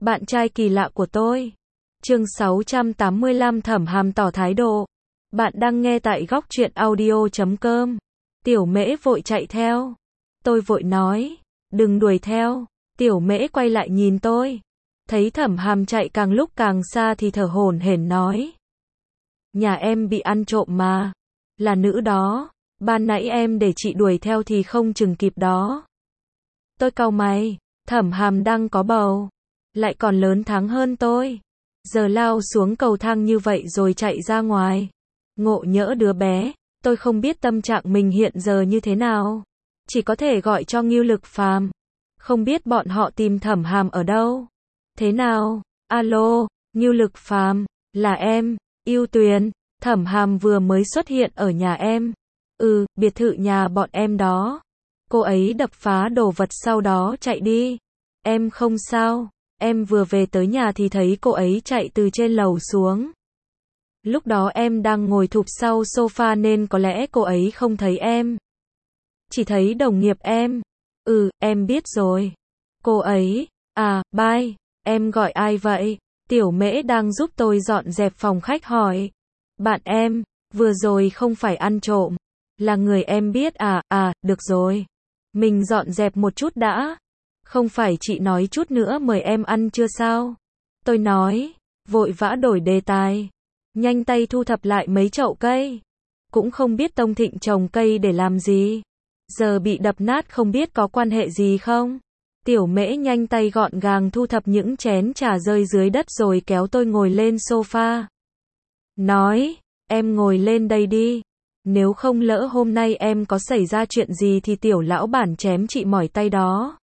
Bạn trai kỳ lạ của tôi. Chương 685 Thẩm Hàm tỏ thái độ. Bạn đang nghe tại góc truyện audio.com. Tiểu Mễ vội chạy theo. Tôi vội nói, đừng đuổi theo. Tiểu Mễ quay lại nhìn tôi. Thấy Thẩm Hàm chạy càng lúc càng xa thì thở hổn hển nói. Nhà em bị ăn trộm mà. Là nữ đó. Ban nãy em để chị đuổi theo thì không chừng kịp đó. Tôi cau mày. Thẩm Hàm đang có bầu. Lại còn lớn tháng hơn tôi. Giờ lao xuống cầu thang như vậy rồi chạy ra ngoài. Ngộ nhỡ đứa bé. Tôi không biết tâm trạng mình hiện giờ như thế nào. Chỉ có thể gọi cho Ngưu Lực Phàm. Không biết bọn họ tìm Thẩm Hàm ở đâu. Thế nào? Alo, Ngưu Lực Phàm, là em, Yêu Tuyền. Thẩm Hàm vừa mới xuất hiện ở nhà em. Biệt thự nhà bọn em đó. Cô ấy đập phá đồ vật sau đó chạy đi. Em không sao. Em vừa về tới nhà thì thấy cô ấy chạy từ trên lầu xuống. Lúc đó em đang ngồi thụp sau sofa nên có lẽ cô ấy không thấy em. Chỉ thấy đồng nghiệp em. Em biết rồi. Cô ấy, bye, em gọi ai vậy? Tiểu Mễ đang giúp tôi dọn dẹp phòng khách hỏi. Bạn em, vừa rồi không phải ăn trộm. Là người em biết được rồi. Mình dọn dẹp một chút đã. Không phải chị nói chút nữa mời em ăn chưa sao? Tôi nói, vội vã đổi đề tài. Nhanh tay thu thập lại mấy chậu cây. Cũng không biết Tông Thịnh trồng cây để làm gì. Giờ bị đập nát không biết có quan hệ gì không? Tiểu Mễ nhanh tay gọn gàng thu thập những chén trà rơi dưới đất rồi kéo tôi ngồi lên sofa. Nói, em ngồi lên đây đi. Nếu không lỡ hôm nay em có xảy ra chuyện gì thì tiểu lão bản chém chị mỏi tay đó.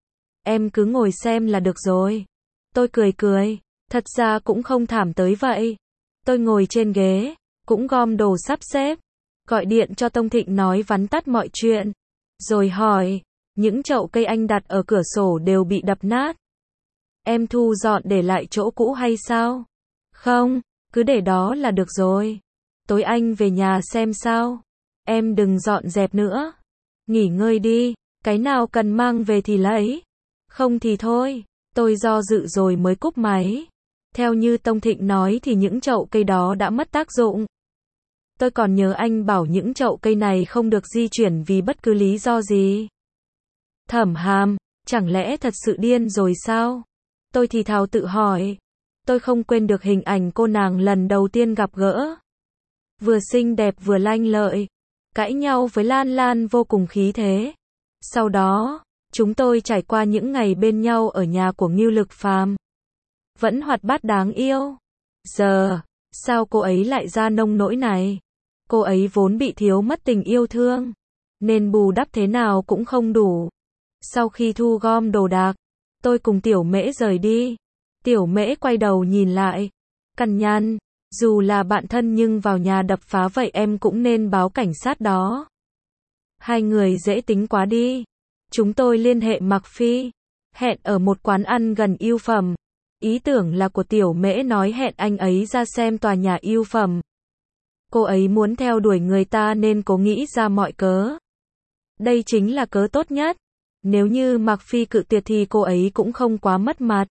Em cứ ngồi xem là được rồi. Tôi cười. Thật ra cũng không thảm tới vậy. Tôi ngồi trên ghế, cũng gom đồ sắp xếp. Gọi điện cho Tông Thịnh nói vắn tắt mọi chuyện. Rồi hỏi, những chậu cây anh đặt ở cửa sổ đều bị đập nát. Em thu dọn để lại chỗ cũ hay sao? Không, cứ để đó là được rồi. Tối anh về nhà xem sao. Em đừng dọn dẹp nữa. Nghỉ ngơi đi, cái nào cần mang về thì lấy. Không thì thôi. Tôi do dự rồi mới cúp máy. Theo như Tông Thịnh nói thì những chậu cây đó đã mất tác dụng. Tôi còn nhớ anh bảo những chậu cây này không được di chuyển vì bất cứ lý do gì. Thẩm Hàm, chẳng lẽ thật sự điên rồi sao? Tôi thì thào tự hỏi. Tôi không quên được hình ảnh cô nàng lần đầu tiên gặp gỡ. Vừa xinh đẹp vừa lanh lợi. Cãi nhau với Lan Lan vô cùng khí thế. Sau đó, chúng tôi trải qua những ngày bên nhau ở nhà của Ngưu Lực Phàm. Vẫn hoạt bát đáng yêu. Giờ, sao cô ấy lại ra nông nỗi này? Cô ấy vốn bị thiếu mất tình yêu thương, nên bù đắp thế nào cũng không đủ. Sau khi thu gom đồ đạc, tôi cùng Tiểu Mễ rời đi. Tiểu Mễ quay đầu nhìn lại. Cằn nhằn, dù là bạn thân nhưng vào nhà đập phá vậy em cũng nên báo cảnh sát đó. Hai người dễ tính quá đi. Chúng tôi liên hệ Mạc Phi. Hẹn ở một quán ăn gần Yêu Phẩm. Ý tưởng là của Tiểu Mễ nói hẹn anh ấy ra xem tòa nhà Yêu Phẩm. Cô ấy muốn theo đuổi người ta nên cố nghĩ ra mọi cớ. Đây chính là cớ tốt nhất. Nếu như Mạc Phi cự tuyệt thì cô ấy cũng không quá mất mặt.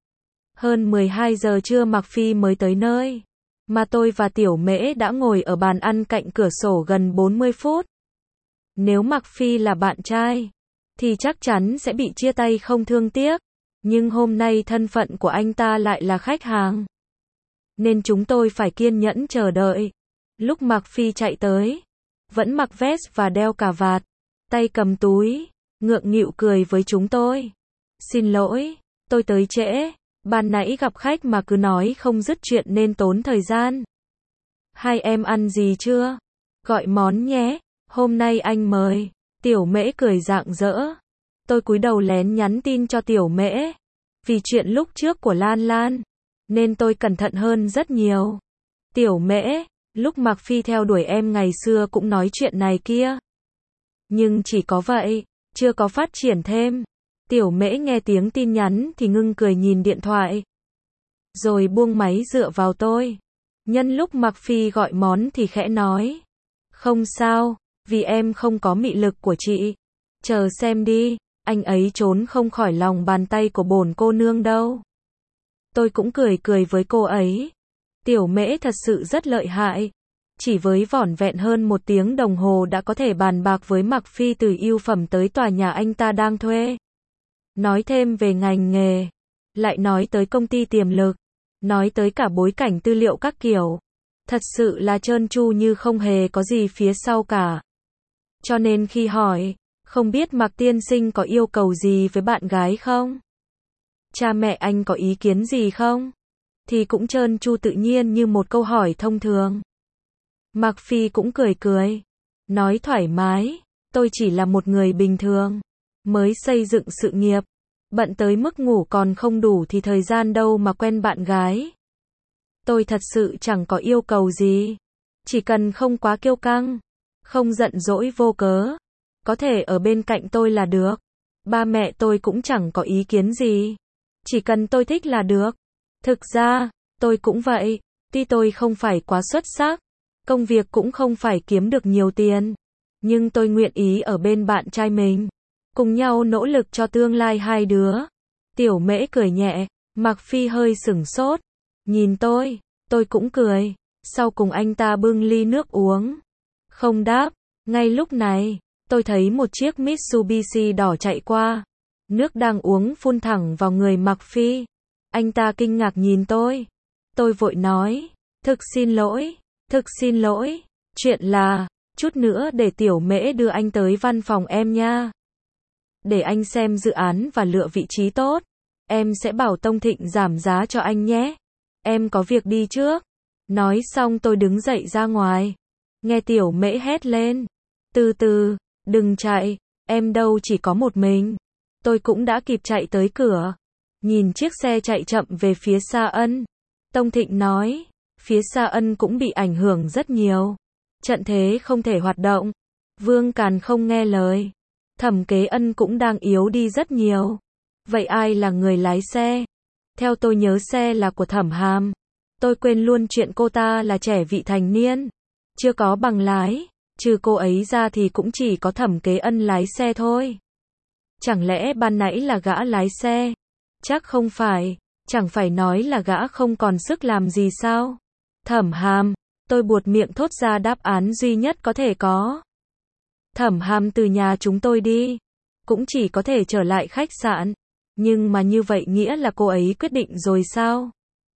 Hơn 12 giờ trưa Mạc Phi mới tới nơi. Mà tôi và Tiểu Mễ đã ngồi ở bàn ăn cạnh cửa sổ gần 40 phút. Nếu Mạc Phi là bạn trai, thì chắc chắn sẽ bị chia tay không thương tiếc. Nhưng hôm nay thân phận của anh ta lại là khách hàng. Nên chúng tôi phải kiên nhẫn chờ đợi. Lúc Mạc Phi chạy tới, vẫn mặc vest và đeo cà vạt, tay cầm túi, ngượng nghịu cười với chúng tôi. Xin lỗi, tôi tới trễ, ban nãy gặp khách mà cứ nói không dứt chuyện nên tốn thời gian. Hai em ăn gì chưa? Gọi món nhé, hôm nay anh mời. Tiểu Mễ cười rạng rỡ. Tôi cúi đầu lén nhắn tin cho Tiểu Mễ. Vì chuyện lúc trước của Lan Lan, nên tôi cẩn thận hơn rất nhiều. Tiểu Mễ, lúc Mạc Phi theo đuổi em ngày xưa cũng nói chuyện này kia. Nhưng chỉ có vậy, chưa có phát triển thêm. Tiểu Mễ nghe tiếng tin nhắn thì ngưng cười nhìn điện thoại. Rồi buông máy dựa vào tôi. Nhân lúc Mạc Phi gọi món thì khẽ nói. Không sao, vì em không có mị lực của chị. Chờ xem đi, anh ấy trốn không khỏi lòng bàn tay của bổn cô nương đâu. Tôi cũng cười cười với cô ấy. Tiểu Mễ thật sự rất lợi hại. Chỉ với vỏn vẹn hơn 1 tiếng đồng hồ đã có thể bàn bạc với Mạc Phi từ ưu phẩm tới tòa nhà anh ta đang thuê. Nói thêm về ngành nghề. Lại nói tới công ty tiềm lực. Nói tới cả bối cảnh tư liệu các kiểu. Thật sự là trơn tru như không hề có gì phía sau cả. Cho nên khi hỏi, không biết Mạc tiên sinh có yêu cầu gì với bạn gái không? Cha mẹ anh có ý kiến gì không? Thì cũng trơn tru tự nhiên như một câu hỏi thông thường. Mạc Phi cũng cười cười. Nói thoải mái, tôi chỉ là một người bình thường. Mới xây dựng sự nghiệp. Bận tới mức ngủ còn không đủ thì thời gian đâu mà quen bạn gái. Tôi thật sự chẳng có yêu cầu gì. Chỉ cần không quá kiêu căng. Không giận dỗi vô cớ. Có thể ở bên cạnh tôi là được. Ba mẹ tôi cũng chẳng có ý kiến gì. Chỉ cần tôi thích là được. Thực ra, tôi cũng vậy. Tuy tôi không phải quá xuất sắc. Công việc cũng không phải kiếm được nhiều tiền. Nhưng tôi nguyện ý ở bên bạn trai mình. Cùng nhau nỗ lực cho tương lai hai đứa. Tiểu Mễ cười nhẹ. Mạc Phi hơi sửng sốt. Nhìn tôi cũng cười. Sau cùng anh ta bưng ly nước uống. Không đáp. Ngay lúc này, tôi thấy một chiếc Mitsubishi đỏ chạy qua. Nước đang uống phun thẳng vào người Mạc Phi. Anh ta kinh ngạc nhìn tôi. Tôi vội nói. Thực xin lỗi. Chuyện là, chút nữa để Tiểu Mễ đưa anh tới văn phòng em nha. Để anh xem dự án và lựa vị trí tốt. Em sẽ bảo Tông Thịnh giảm giá cho anh nhé. Em có việc đi trước. Nói xong tôi đứng dậy ra ngoài. Nghe Tiểu Mễ hét lên. Từ từ, đừng chạy, em đâu chỉ có một mình. Tôi cũng đã kịp chạy tới cửa. Nhìn chiếc xe chạy chậm về phía Sa Ân. Tông Thịnh nói, phía Sa Ân cũng bị ảnh hưởng rất nhiều. Trận thế không thể hoạt động. Vương Càn không nghe lời. Thẩm Kế Ân cũng đang yếu đi rất nhiều. Vậy ai là người lái xe? Theo tôi nhớ xe là của Thẩm Hàm. Tôi quên luôn chuyện cô ta là trẻ vị thành niên. Chưa có bằng lái. Trừ cô ấy ra thì cũng chỉ có Thẩm Kế Ân lái xe thôi. Chẳng lẽ ban nãy là gã lái xe? Chắc không phải. Chẳng phải nói là gã không còn sức làm gì sao? Thẩm Hàm. Tôi buột miệng thốt ra đáp án duy nhất có thể có. Thẩm Hàm từ nhà chúng tôi đi. Cũng chỉ có thể trở lại khách sạn. Nhưng mà như vậy nghĩa là cô ấy quyết định rồi sao?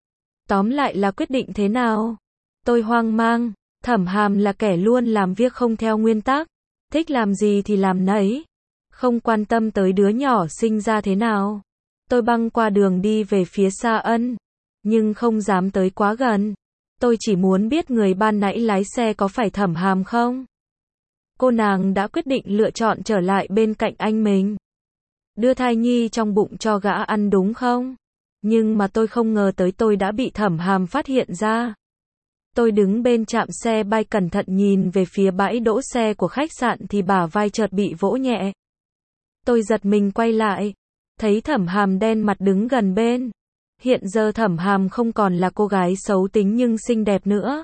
Tóm lại là quyết định thế nào? Tôi hoang mang. Thẩm Hàm là kẻ luôn làm việc không theo nguyên tắc. Thích làm gì thì làm nấy. Không quan tâm tới đứa nhỏ sinh ra thế nào. Tôi băng qua đường đi về phía Sa Ân. Nhưng không dám tới quá gần. Tôi chỉ muốn biết người ban nãy lái xe có phải Thẩm Hàm không? Cô nàng đã quyết định lựa chọn trở lại bên cạnh anh mình. Đưa thai nhi trong bụng cho gã ăn đúng không? Nhưng mà tôi không ngờ tới tôi đã bị Thẩm Hàm phát hiện ra. Tôi đứng bên trạm xe bay cẩn thận nhìn về phía bãi đỗ xe của khách sạn thì bả vai chợt bị vỗ nhẹ. Tôi giật mình quay lại. Thấy Thẩm Hàm đen mặt đứng gần bên. Hiện giờ Thẩm Hàm không còn là cô gái xấu tính nhưng xinh đẹp nữa.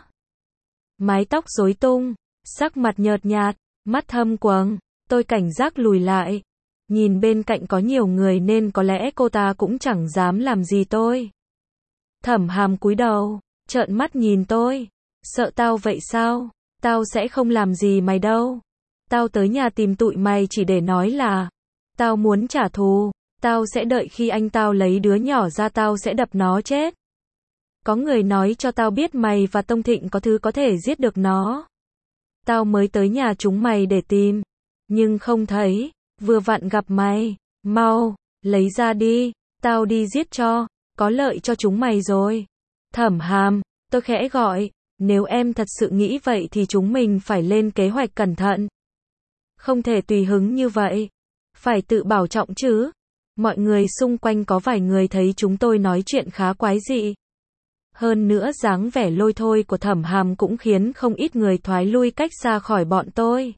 Mái tóc rối tung, sắc mặt nhợt nhạt, mắt thâm quầng. Tôi cảnh giác lùi lại. Nhìn bên cạnh có nhiều người nên có lẽ cô ta cũng chẳng dám làm gì tôi. Thẩm Hàm cúi đầu, trợn mắt nhìn tôi. Sợ tao vậy sao? Tao sẽ không làm gì mày đâu. Tao tới nhà tìm tụi mày chỉ để nói là tao muốn trả thù. Tao sẽ đợi khi anh tao lấy đứa nhỏ ra tao sẽ đập nó chết. Có người nói cho tao biết mày và Tông Thịnh có thứ có thể giết được nó. Tao mới tới nhà chúng mày để tìm. Nhưng không thấy. Vừa vặn gặp mày. Mau, lấy ra đi. Tao đi giết cho. Có lợi cho chúng mày rồi. Thẩm Hàm, tôi khẽ gọi. Nếu em thật sự nghĩ vậy thì chúng mình phải lên kế hoạch cẩn thận. Không thể tùy hứng như vậy. Phải tự bảo trọng chứ. Mọi người xung quanh có vài người thấy chúng tôi nói chuyện khá quái dị. Hơn nữa dáng vẻ lôi thôi của Thẩm Hàm cũng khiến không ít người thoái lui cách xa khỏi bọn tôi.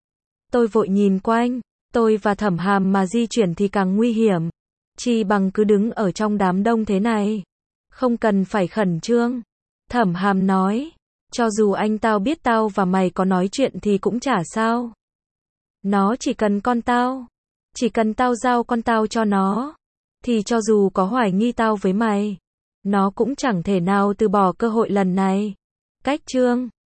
Tôi vội nhìn quanh. Tôi và Thẩm Hàm mà di chuyển thì càng nguy hiểm. Chi bằng cứ đứng ở trong đám đông thế này. Không cần phải khẩn trương. Thẩm Hàm nói. Cho dù anh tao biết tao và mày có nói chuyện thì cũng chả sao. Nó chỉ cần con tao. Chỉ cần tao giao con tao cho nó. Thì cho dù có hoài nghi tao với mày. Nó cũng chẳng thể nào từ bỏ cơ hội lần này. Cách chương